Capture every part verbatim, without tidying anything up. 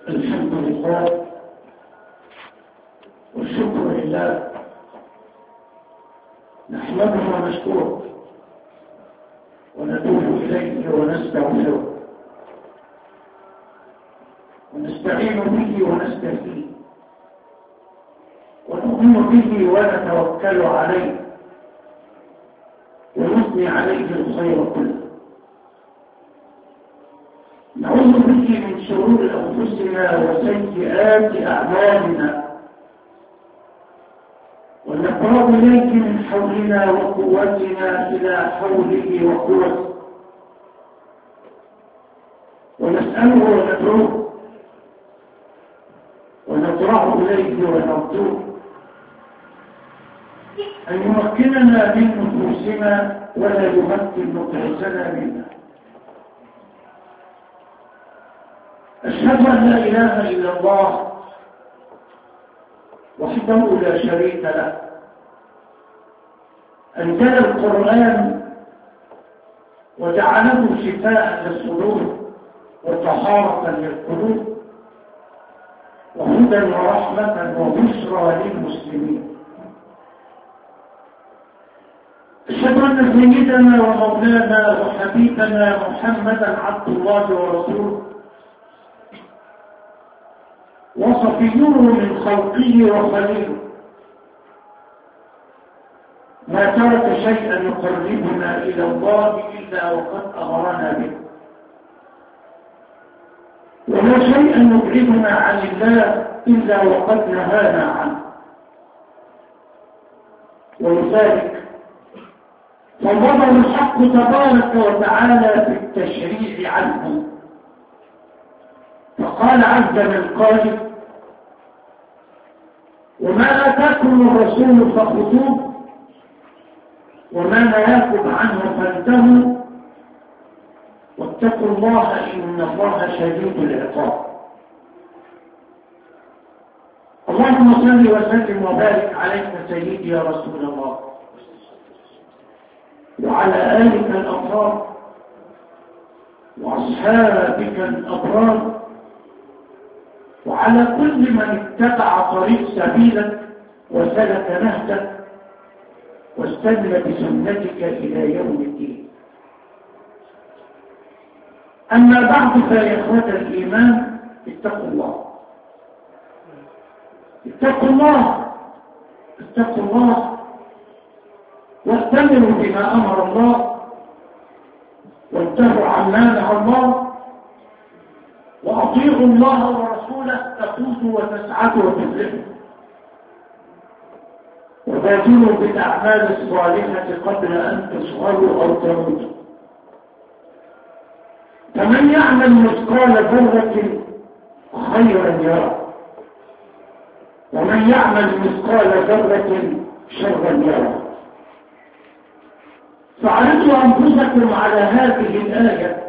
الحمد لله والشكر لله، نحمده ونشكره ونتوب إليه ونستغفره ونستعين به ونستهديه ونؤمن به ونتوكل عليه ونثني عليه الخير كله. نعوذ به من شرور أنفسنا وسيئات أعمالنا، ونقرب إليك من حولنا وقوتنا إلى حوله وقوته، ونسأله وندعوه ونضرع إليه ونرجوه أن يمكننا من نفوسنا ولا يمكن نفوسنا منا. أشهد أن لا إله إلا الله وحده لا شريك له، أنزل القرآن وجعله شفاء للصدور وطهارة للقلوب وهدى ورحمة وبشرى للمسلمين. أشهد أن سيدنا ومولانا وحبيبنا محمدا عبد الله ورسوله وصفيه من خلقه وخليله، ما ترك شيئا يقربنا إلى الله إلا وقد أمرنا به، ولا شيئا يبعدنا عن الله إلا وقد نهانا عنه. ولذلك فضل الحق تبارك وتعالى في التشريع عنه، فقال عز من قائل: وما آتاكم الرسول فخذوه وما نهاكم عنه فانتهوا واتقوا الله إن الله شديد العقاب. اللهم صل وسلم وبارك عليك سيدي يا رسول الله وعلى آلك الأطهار وأصحابك الأبرار وعلى كل من اتبع طريق سبيلك وسلك نهجك واستنى بسنتك إلى يوم الدين. أما بعد فيا إخوة الإيمان، اتقوا الله اتقوا الله اتقوا الله واستمروا بما أمر الله وانتهوا عما نهى الله، وأطيعوا الله ورسوله تفوزوا وتسعدوا وتفلحوا، وبادروا بالأعمال الصالحة قبل أن تصغروا أو تموتوا. فمن يعمل مثقال ذرة خيرا يرى، ومن يعمل مثقال ذرة شرا يرى. فاعرضوا أنفسكم على هذه الآية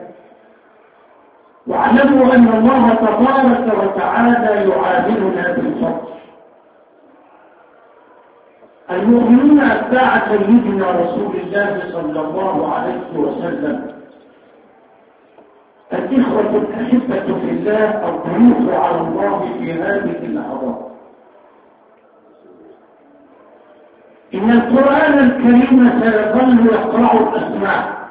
واعلموا أن الله تبارك وتعالى يعاملنا بالفضل. المؤمنون أتباع سيدنا رسول الله صلى الله عليه وسلم، الإخوة الأحبة في الله، الضيوف على الله في هذه اللحظات. إن القرآن الكريم سيظل يقرأ الأسماع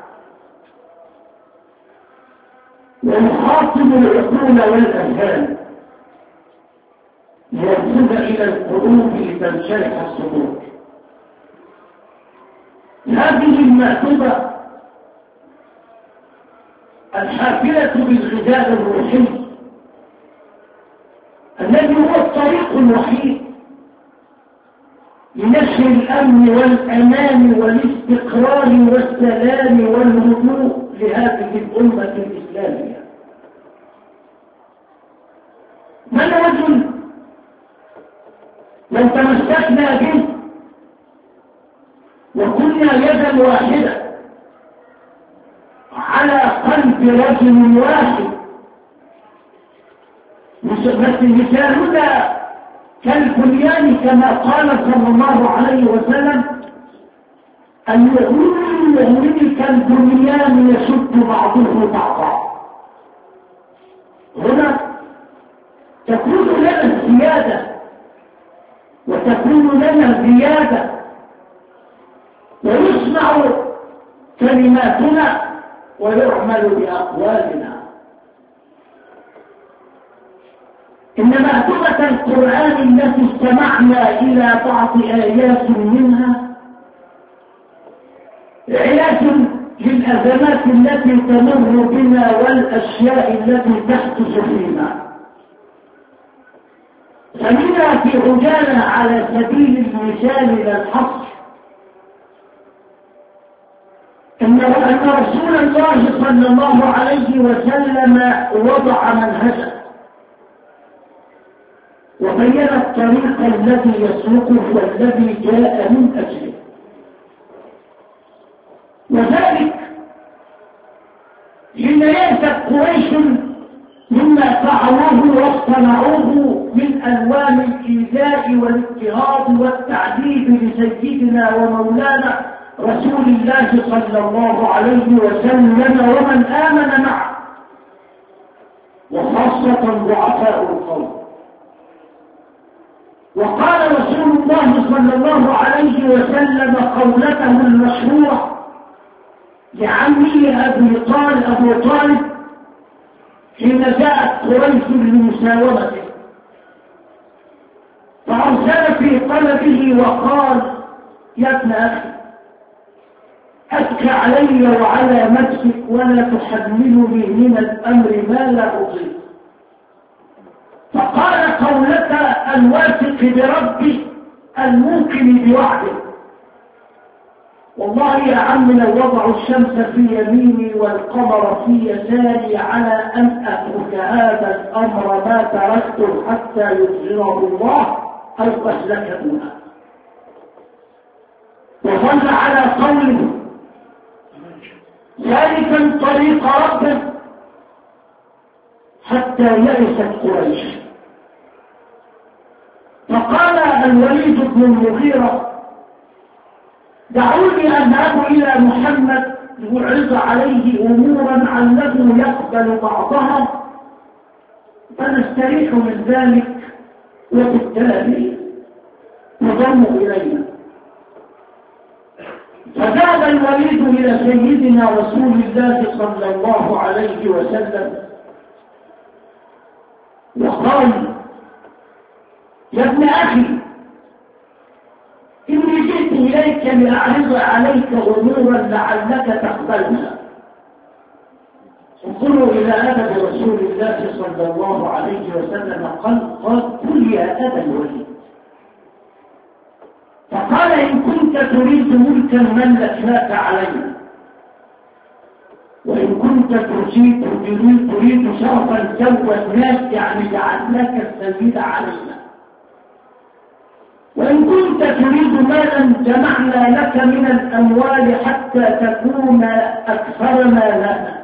ويخاطب العقول والأذهان ليصل إلى القلوب لتنشرح الصدور. هذه المأتبة الحافلة بالغذاء الروحي الذي هو الطريق الوحيد لنشر الأمن والأمان والاستقرار والسلام والهدوء لهذه الأمة الإسلامية. ما الرجل لو تمسكنا به وكنا يدا واحدة على قلب رجل واحد، مثالنا كالبنيان كما قال صلى الله عليه وسلم: المؤمن كالبنيان يشد بعضه بعضا. هنا تكون لنا الزيادة وتكون لنا زيادة ويسمع كلماتنا ويعمل بأقوالنا. إن مأتمة القرآن التي استمعنا إلى بعض آيات منها علاج للأزمات التي تمر بنا والأشياء التي تحدث فينا. فمنها في عجالة على سبيل المثال للحصر إن رسول الله صلى الله عليه وسلم وضع منهجا وبين الطريق الذي يسلكه والذي جاء من أجله، وذلك حين يأتي قريش مما فعلوه واصطنعوه من ألوان الإيذاء والاضطهاد والتعذيب لسيدنا ومولانا رسول الله صلى الله عليه وسلم ومن آمن معه، وخاصة ضعفاء القوم. وقال رسول الله صلى الله عليه وسلم قولته المشهورة لعمه أبي طالب أبو طالب حين جاءت قريش لمساومته، فأرسل في طلبه وقال: يا ابن أخي، أبكى علي وعلى نفسك ولا تحملني من الأمر ما لا أطيق. فقال قولك الواثق بربي الموقن بوعده: والله يا عم لو وضعوا الشمس في يميني والقمر في يساري على أن أترك هذا الأمر ما تركته حتى يظهره الله أو أهلك دونه. وظل على قوله ذلك طريق ربه حتى يئست قريش. فقال الوليد بن المغيرة: دعوني أذهب إلى محمد لأعرض عليه أمورا علّه يقبل بعضها فنستريح من ذلك وبالتالي نضم إلينا. فذهب الوليد إلى سيدنا رسول الله صلى الله عليه وسلم وقال: يا ابن أخي، إني جئت إليك لأعرض عليك أمورا لعلك تقبلها. انظروا إلى أدب رسول الله صلى الله عليه وسلم، قال: قال قل يا أبا الوليد. فقال: إن كنت تريد ملكا ملكناك علينا، وإن كنت تريد تريد, تريد شرفا زودناك، يعني جعلناك السيد علينا، وإن كنت تريد مالا جمعنا لك من الأموال حتى تكون أكثرنا لنا،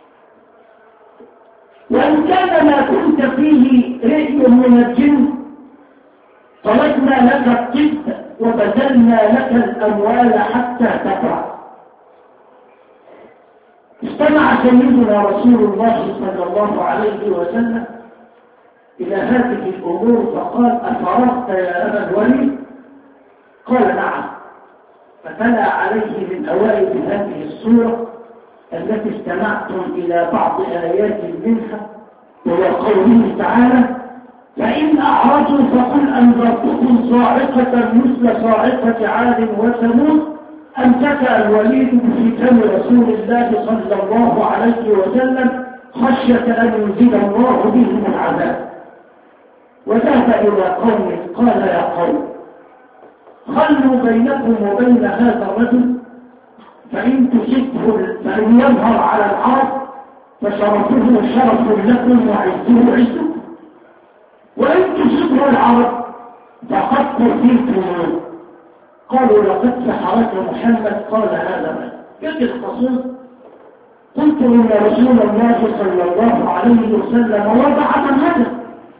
وإن كان ما كنت فيه رئي من الجن طلبنا لك الطب وبذلنا لك الأموال حتى تقع. استمع سيدنا رسول الله صلى الله عليه وسلم إلى هذه الأمور فقال: أفرغت يا أبا الوليد؟ قال: نعم. فتلا عليه من أوائل هذه السورة التي استمعتم إلى بعض آيات منها، وهو قوله تعالى: فإن أعرضوا فقل أنذرتكم صاعقة مثل صاعقة عاد وثمود. أمسك الوليد في فم رسول الله صلى الله عليه وسلم خشية أن ينزل الله به العذاب، وذهب إلى قومه قال: يا قوم، خلوا بينكم وبين هذا الرجل، فإن تصبه فإن يظهر على العرب فشرفه شرف لكم وعزه عزكم، وإن تصبه العرب فقد قتلتم. قالوا: لقد سحرك محمد. قال: هذا من يجي القصيد. قلت: إن رسول الله صلى الله عليه وسلم وضع منهجا.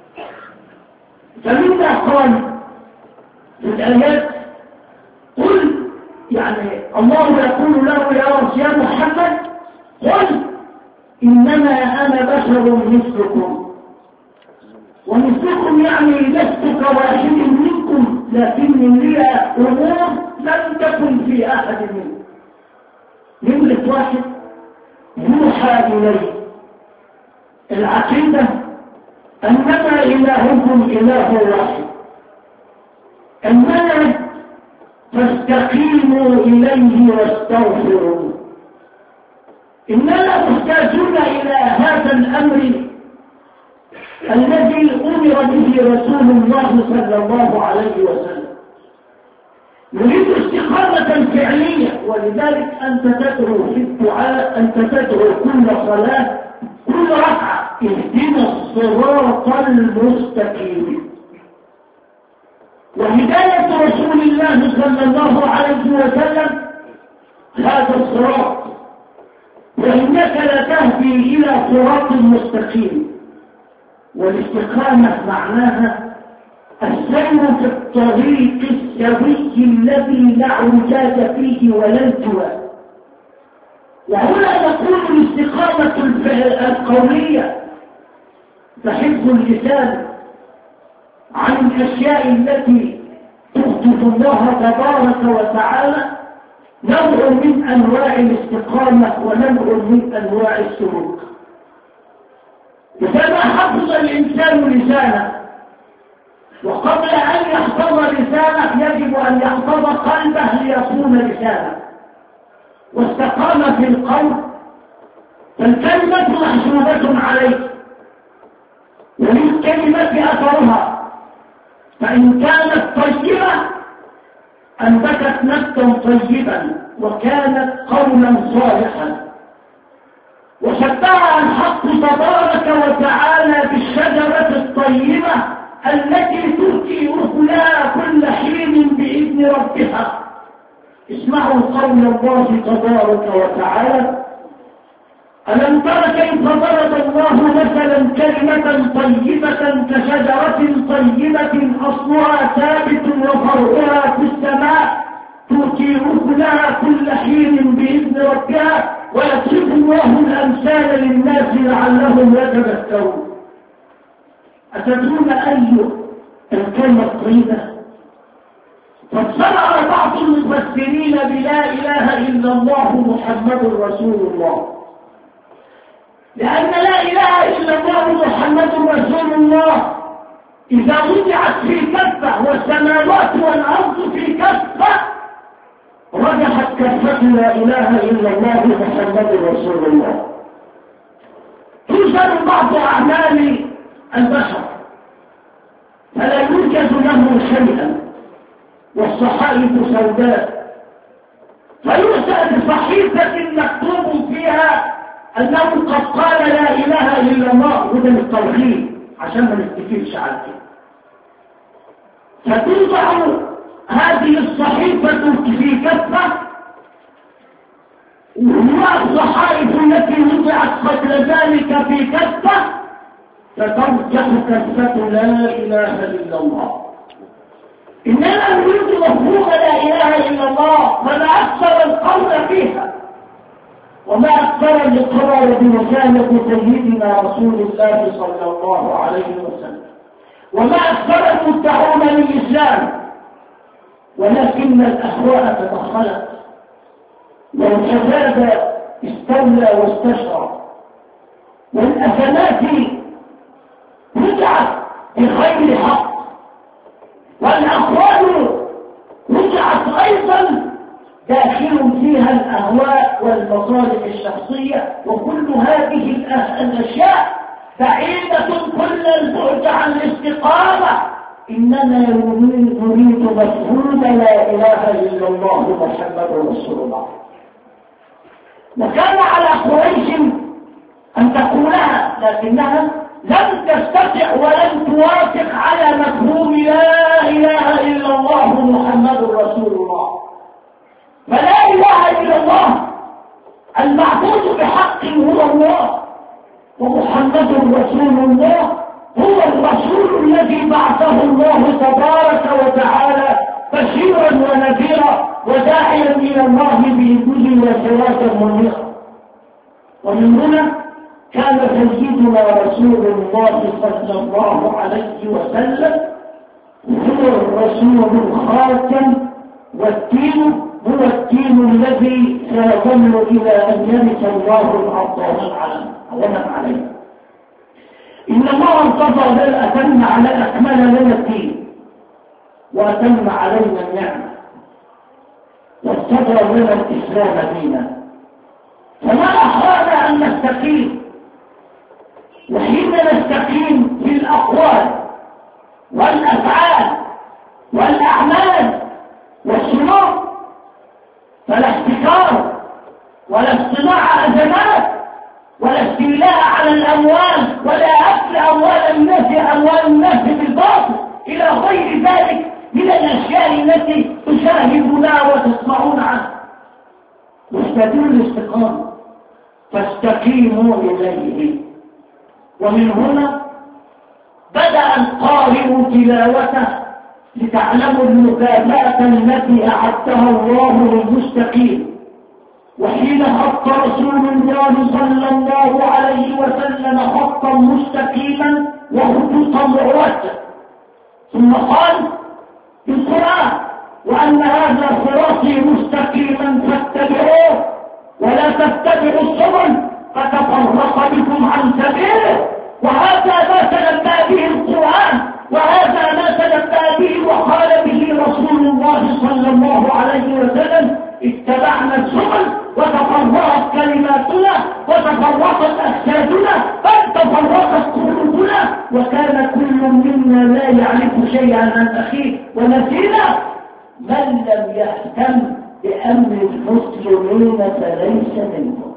فمما قال في الآيات: قل، يعني الله يقول له يا محمد: قل إنما أنا بشر مثلكم ومثلكم يعني لست كواحد منكم، لكن لي أمور لم تكن في أحد منكم. نمرة واحد، يوحى إليه العقيدة أنما إلهكم إله واحد. المنهج فاستقيموا إليه واستغفروا. إننا محتاجون إلى هذا الأمر الذي أمر به رسول الله صلى الله عليه وسلم. نريد استقامة فعلية، ولذلك أنت تدعو في الدعاء، أنت تدعو كل صلاة كل ركعة اهدنا الصراط المستقيم. وهداية رسول الله صلى الله عليه وسلم هذا الصراط، وإنك لتهدي إلى صراط مستقيم. والاستقامة معناها السير في الطريق السوي الذي لا عجاج فيه ولا التواء. وهنا نقول الاستقامة القولية تحفظ اللسان عن الأشياء التي تغضب الله تبارك وتعالى، نوع من أنواع الاستقامة ونوع من أنواع السلوك. إذا ما حفظ الإنسان لسانه، وقبل أن يحفظ لسانه يجب أن يحفظ قلبه ليصون لسانه، واستقام في القول فالكلمة محسوبة عليه وللكلمة أثرها، فإن كانت طيبة أنبتت نبتا طيبا وكانت قولا صالحا. وشبهها الحق تبارك وتعالى بالشجرة الطيبة التي تؤتي أكلها كل حين بإذن ربها. اسمعوا قول الله تبارك وتعالى: ألم تر كيف ضرب الله مثلا كلمة طيبة كشجرة طيبة أصلها ثابت وفرعها في السماء تؤتي أكلها كل حين بإذن ربها ويضرب الله الأمثال للناس لعلهم يتذكرون. أتدرون أي الكلمة الطيبة؟ فاصطنع بعض المفسرين بلا إله إلا الله محمد رسول الله، لأن لا إله إلا الله محمد رسول الله إذا وضعت في كفة والسماوات والأرض في كفة رجحت كفة لا إله إلا الله محمد رسول الله. توزن بعض أعمال البشر فلا يوجد له شيئا والصحائف سوداء، فيؤتى بصحيفة مكتوب فيها أنه قد قال لا إله إلا الله، وده التوحيد عشان ما نستفيدش على كده. فتوضع هذه الصحيفة في كفة ومع الصحائف التي وضعت قبل ذلك في كفة، فترجح كفة لا إله إلا الله. إننا نريد مفهوم لا إله إلا الله، فما أكثر القول فيها وما أكثر الإقرار برسالة سيدنا رسول الله صلى الله عليه وسلم، وما أكثر المدعون للإسلام، ولكن الأهواء تدخلت والحساد استولى واستشرى، والأثنات رجعت بغير حق، والأقوال رجعت أيضا داخل فيها الأهواء والمصالح الشخصية، وكل هذه الأشياء بعيدة كل البعد عن الاستقامة. إننا نريد مفهوم لا إله إلا الله محمد رسول الله. وكان على قريش أن تقولها، لكنها لم تستطع ولم توافق على مفهوم لا إله إلا الله محمد رسول الله. فلا إله إلا الله المعبود بحق هو الله، ومحمد رسول الله هو الرسول الذي بعثه الله تبارك وتعالى بشيرا ونذيرا وداعيا إلى الله بإذنه وسراجا منيرا. ومن هنا كان سيدنا رسول الله صلى الله عليه وسلم هو الرسول الخاتم، والدين هو الدين الذي سيظل إلى أن يرث الله الأرض ومن عليه. إن الله انتظر بل أتم على أكمل لنا الدين وأتم علينا النعمة واستظهر لنا الإسلام دينا، فما أخانا أن نستقيم. وحين نستقيم في الأقوال والأفعال والأعمال والسلوك فلا احتكار ولا اصطناع أزمات ولا استيلاء على الأموال ولا أكل أموال الناس أموال الناس بالباطل إلى غير ذلك من الأشياء التي تشاهدونها وتسمعون عنها. واستدلوا الاستقامة فاستقيموا إليه. ومن هنا بدأ القارئ تلاوته لتعلموا المكافأة التي أعدها الله للمستقيم. وحين خط رسول الله صلى الله عليه وسلم خطا مستقيما وخطوطا معوجة، ثم قال في القرآن: وأن هذا صراطي مستقيما فاتبعوه ولا تتبعوا السبل فتفرق بكم عن سبيله. وهذا ما تنبأ به القرآن، وهذا ما تنبأ به وقال به رسول الله صلى الله عليه وسلم: اتبعنا السبل وتفرقت كلماتنا وتفرقت أجسادنا بل تفرقت قلوبنا وكان كل منا لا يعرف شيئا عن أخيه ونسينا. من لم يهتم بأمر المسلمين فليس منهم.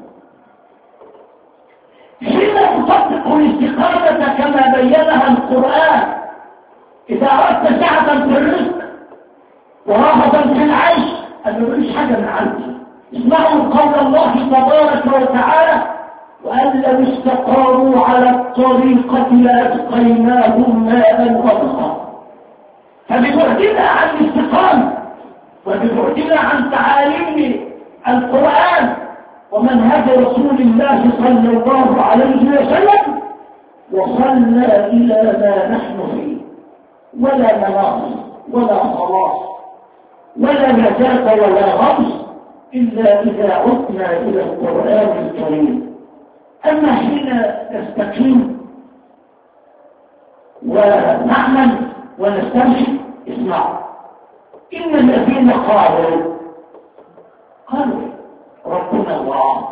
حين تطبق الاستقامة كما بينها القرآن، إذا أردت سعة في الرزق ورغبا في العيش أن مفيش حاجة من عندي. اسمعوا قول الله تبارك وتعالى: وأن لو استقاموا على الطريقة لأسقيناهم ماء غدقا. فببعدنا عن الاستقامة وببعدنا عن تعاليم القرآن ومنهج رسول الله صلى الله عليه وسلم وصلنا إلى ما نحن فيه، ولا مناص ولا خلاص ولا نجاة ولا غمس إلا إذا عدنا إلى القرآن الكريم. أما حين نستقيم ونعمل ونستمشي، اسمعوا: إن الذين قالوا قالوا ربنا الله،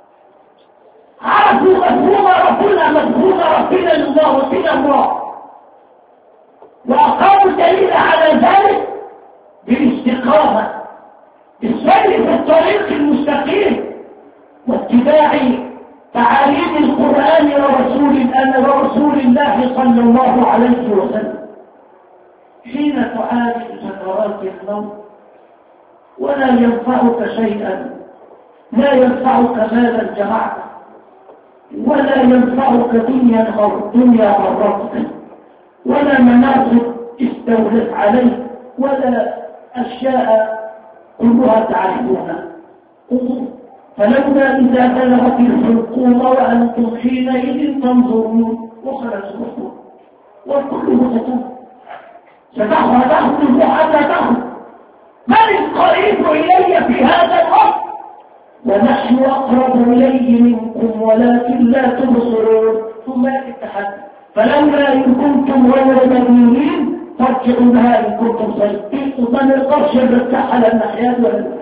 عرفوا مفهوم ربنا مفهوم ربنا الله ربنا الله، وأقاموا الدليل على ذلك بالاستقامة بالسير في الطريق المستقيم واتباع تعاليم القرآن ورسول ورسول الله صلى الله عليه وسلم. حين تعالج سكرات الموت ولا ينفعك شيئا، لا ينفعك مالا جمعته ولا ينفعك دنيا أو دنيا غرتك ولا مناصب استولت عليك ولا أشياء كلها تعرفونها. فلولا إذا بلغت الحلقوم وأنتم حينئذ تنظرون وصل الصفور والكل ستون ستأخذ تأخذ حتى تأخذ. من القريب إلي في هذا الوقت ونحن أقرب إليه منكم ولكن لا تبصرون. ثم يأتي التحدي: فلولا إن كنتم غير مدينين فارجعوا بها إن كنتم صادقين. ومن القرش يرتاح على الناحيات ولا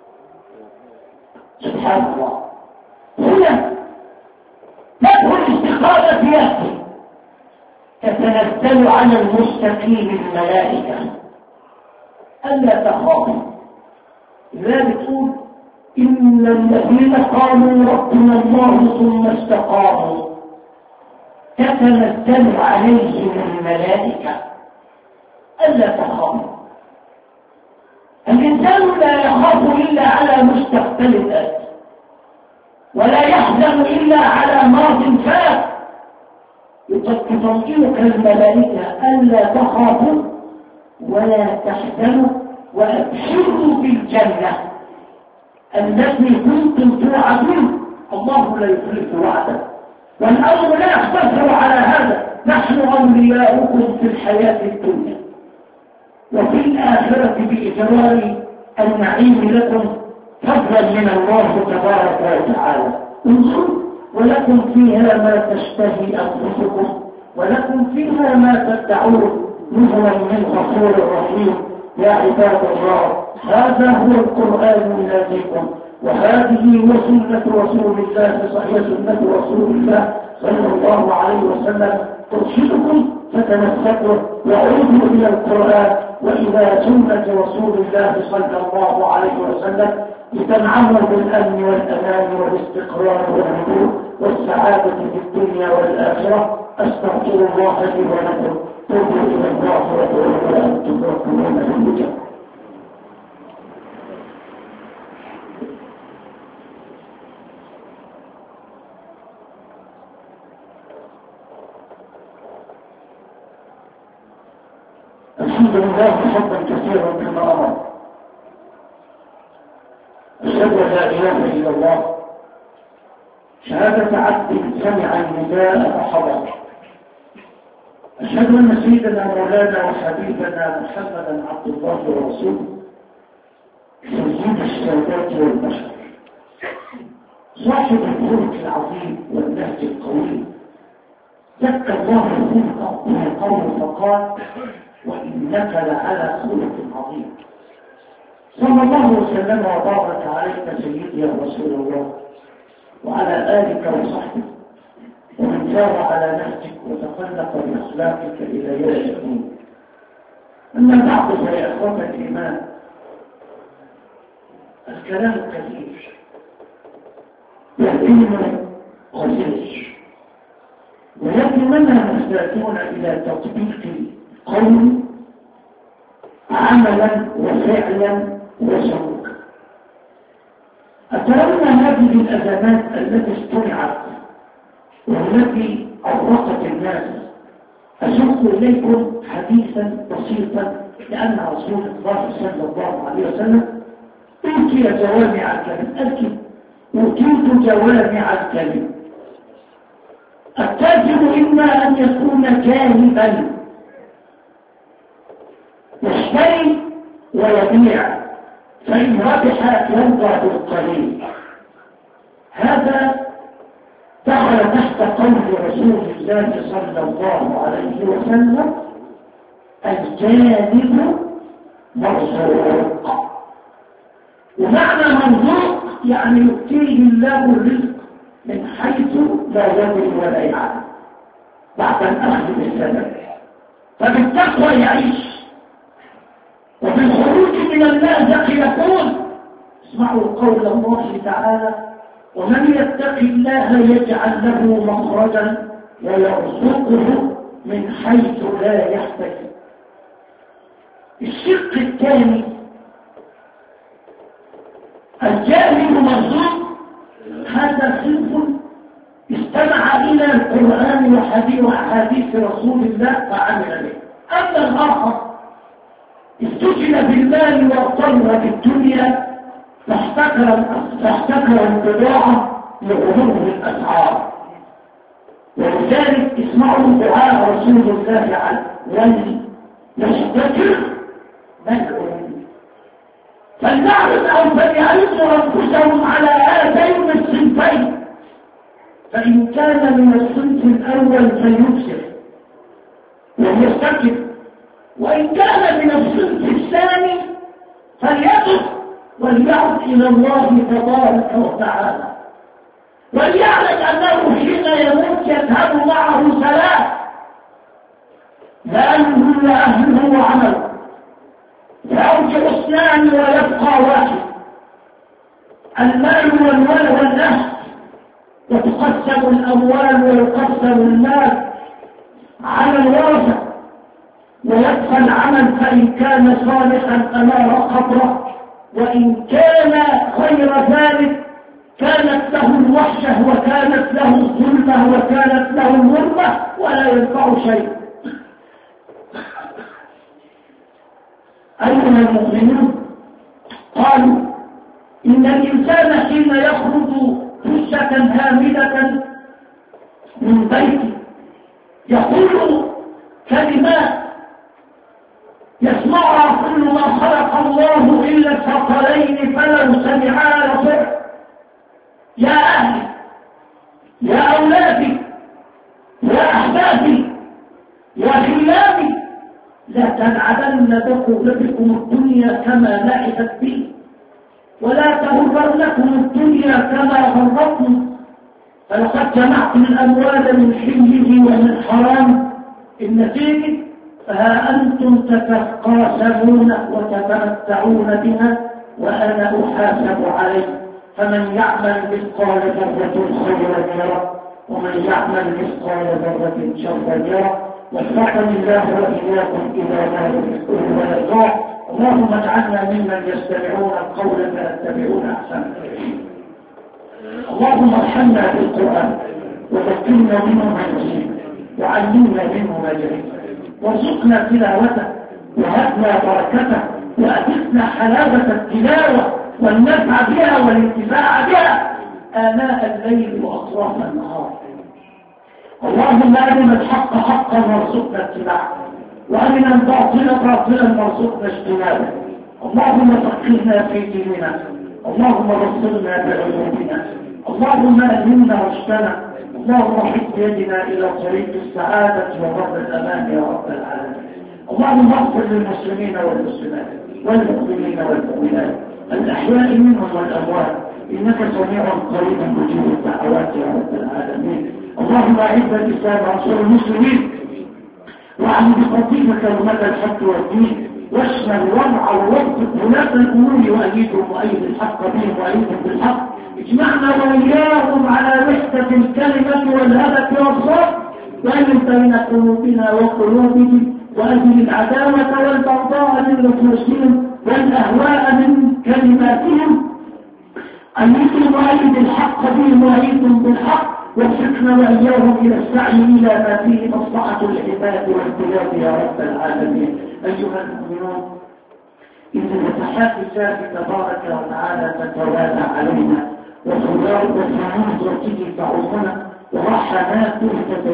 سبحان الله. هنا نبه الاستقامة يأتي: تتنزل على المستقيم الملائكة ألا تخافوا. لذلك تقول: إن الذين قالوا ربنا الله ثم استقاموا تتنزل عليهم الملائكة ألا تخافوا. الإنسان لا يخاف إلا على مستقبل الآت ولا يحزن إلا على ماض فات. تطمئنك الملائكة ألا تخافوا ولا تحزنوا وأبشروا بالجنة التي كنتم توعدون. الله لا يخلف وعده والأمر لا يقتصر على هذا. نحن أولياؤكم في الحياة الدنيا وفي الآخرة بإجرار النعيم لكم فضلا من الله تبارك وتعالى. انظروا: ولكم فيها ما تشتهي أنفسكم ولكم فيها ما تدعون نزلا من غفور رحيم. يا عباد الله، هذا هو القرآن يناديكم، وهذه هو سنة رسول الله صحيح سنة رسول الله صلى الله عليه وسلم ترشدكم فتمسكوا وعودوا إلى القرآن وإلى سنة رسول الله صلى الله عليه وسلم لتنعموا بالأمن والأمان والاستقرار والهدوء والسعادة في الدنيا والآخرة. أستغفر الله لي ولكم. توبوا إلى الله وادعوه وأنتم تركون في الوجه. الحمد لله حبا كثيرا كما أمر. أشهد أن لا إله إلا الله شهادة عبد سمع النداء فحضر. أشهد أن سيدنا مولانا وحبيبنا محمدا عبد الله ورسوله سيد السادات والبشر صاحب الخلق العظيم والنهج القوي. زكى الله خلقه من قوله فقال: وإنك لعلى خلق عظيم. صلى الله وسلم وبارك عليك سيدي يا رسول الله وعلى آلك وصحبك ومن سار على نهجك وتخلق بأخلاقك إلى يوم الدين. أما بعد فيا إخوة الإيمان، الكلام كثير والعلم قليل، ولكننا محتاجون إلى تطبيق القول عملا وفعلا وسلوكا. أترون هذه الأزمات التي اصطنعت والتي أرقت الناس؟ أشق إليكم حديثا بسيطا لأن رسول الله صلى الله عليه وسلم أوتي جوامع الكلم. أكد أوتيت جوامع الكلم. التاجر إما أن يكون كاذبا يشتري ويبيع، فإن ربح يرضى بالقليل. هذا دخل تحت قول رسول الله صلى الله عليه وسلم: الجانب مرزوق. ومعنى مرزوق يعني يؤتيه الله الرزق من حيث لا يدري ولا يعلم بعد الأخذ بالسبب. فبالتقوى يعيش، وبالخروج من المأزق يكون. اسمعوا قول الله تعالى: ومن يتق الله يجعل له مخرجا ويرزقه من حيث لا يحتسب. الشق الثاني الجاهل مرزوق، هذا صنف استمع إلى القرآن وحديث رسول الله فعمل به. أما الآخر استجل بالمال واضطر بالدنيا فاحتكر فاحتكر البضاعة لغلوه الأسعار. ولذلك اسمعوا دعاء رسول الله عنه: وليستتر ملعون. فلنعرض أو فليعرضوا أنفسهم على هاتين الصنفين، فإن كان من الصنف الأول فليبصر ويستكبر، وإن كان من الصنف الثاني فليتب وليعد إلى الله تبارك وتعالى، وليعلم أنه حين يموت يذهب معه ثلاث: ماله وأهله وعمله. يرجع اثنان ويبقى واحد: المال والولد والنهب. وتقسم الأموال ويقسم المال على الورثة، ويبقى العمل فإن كان صالحا فلا قدره، وإن كان غير ذلك كانت له الوحشة وكانت له الظلمة وكانت له الغربة ولا ينفع شيء. أيها المؤمنون، قالوا إن الإنسان حين يخرج جثة هامدة من بيتي يقول كلمات يسمعها كل ما خلق الله إلا الثقلين فلو سمعها لصح. يا أهلي، يا أولادي، يا أحبابي، يا خلاني، لا تنعدن بكم الدنيا كما لعبت بي، ولا تغرنكم الدنيا كما غرتكم، فلقد جمعتم الأموال من حله ومن حرام. النتيجة فها أنتم تتقاسمون وتتمتعون بها وأنا أحاسب عليه. فمن يعمل مثقال ذرة خيرا يره ومن يعمل مثقال ذرة شرا يره. وفقني الله وإياكم إلى ما يحبه ويرضاه. اللهم اجعلنا ممن يستمعون القول فيتبعون أحسنه. اللهم ارحمنا بالقرآن وذكرنا منه ما نسينا وعلمنا منه ما جهلنا وارزقنا تلاوته وهبنا بركته وأذقنا حلاوة التلاوة والنفع بها والانتفاع بها آناء الليل وأطراف النهار. اللهم أرنا الحق حقا وارزقنا اتباعه وأرنا الباطل باطلا وارزقنا اجتنابه. اللهم فقهنا في ديننا، اللهم بصرنا بعيوبنا، اللهم ألهمنا رشدنا، اللهم حد يدنا إلى طريق السعادة وبر الأمان يا رب العالمين. اللهم اغفر للمسلمين والمسلمات والمؤمنين والمؤمنات الأحياء منهم والأموات، إنك سميع قريب مجيب الدعوات يا رب العالمين. اللهم أعز الإسلام وانصر المسلمين واعلم بخطيب كلمة الحق والدين واشمل وضع ووفق ولاة الأمور وأيدهم وأيد الحق بهم وأيدهم بالحق. اجمعنا وإياهم على وحدة الكلمة والهدف والصبر وألف بين قلوبنا وقلوبهم وأزل العداوة والبغضاء من نفوسهم والأهواء من كلماتهم. أيدهم وأيد الحق بهم وأيدهم بالحق وفقنا وإياهم إلى السعي إلى ما فيه مصلحة العباد والبلاد يا رب العالمين. أيها المؤمنون، إن فتحات الله تبارك وتعالى تتوالى علينا وفنون ذاته تعظنا ورحماته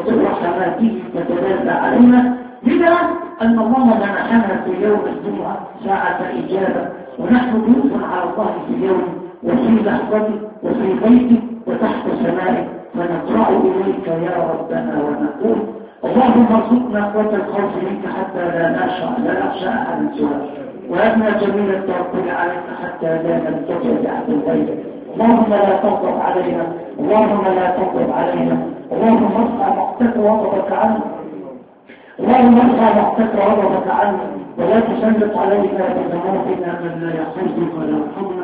تتوالى علينا، بما أن الله منحنا في يوم الجمعة ساعة إجابة ونحن ضيوف على الله في يوم وفي لحظة وفي بيت وتحت سمائه، فنقرأ إليك يا ربنا ونقول اللهم ارزقنا قوة الخوف منك حتى لا نخشى لا نخشى أحدا سواك، وهبنا جميل التوكل عليك حتى لا نلتجئ لأحد غيرك. اللهم لا تغضب علينا، اللهم لا تغضب علينا، اللهم ارفع مقتك وغضبك عنا، اللهم ارفع مقتك وغضبك عنا، ولا تسلط علينا بذنوبنا من لا يخافك ولا يرحمنا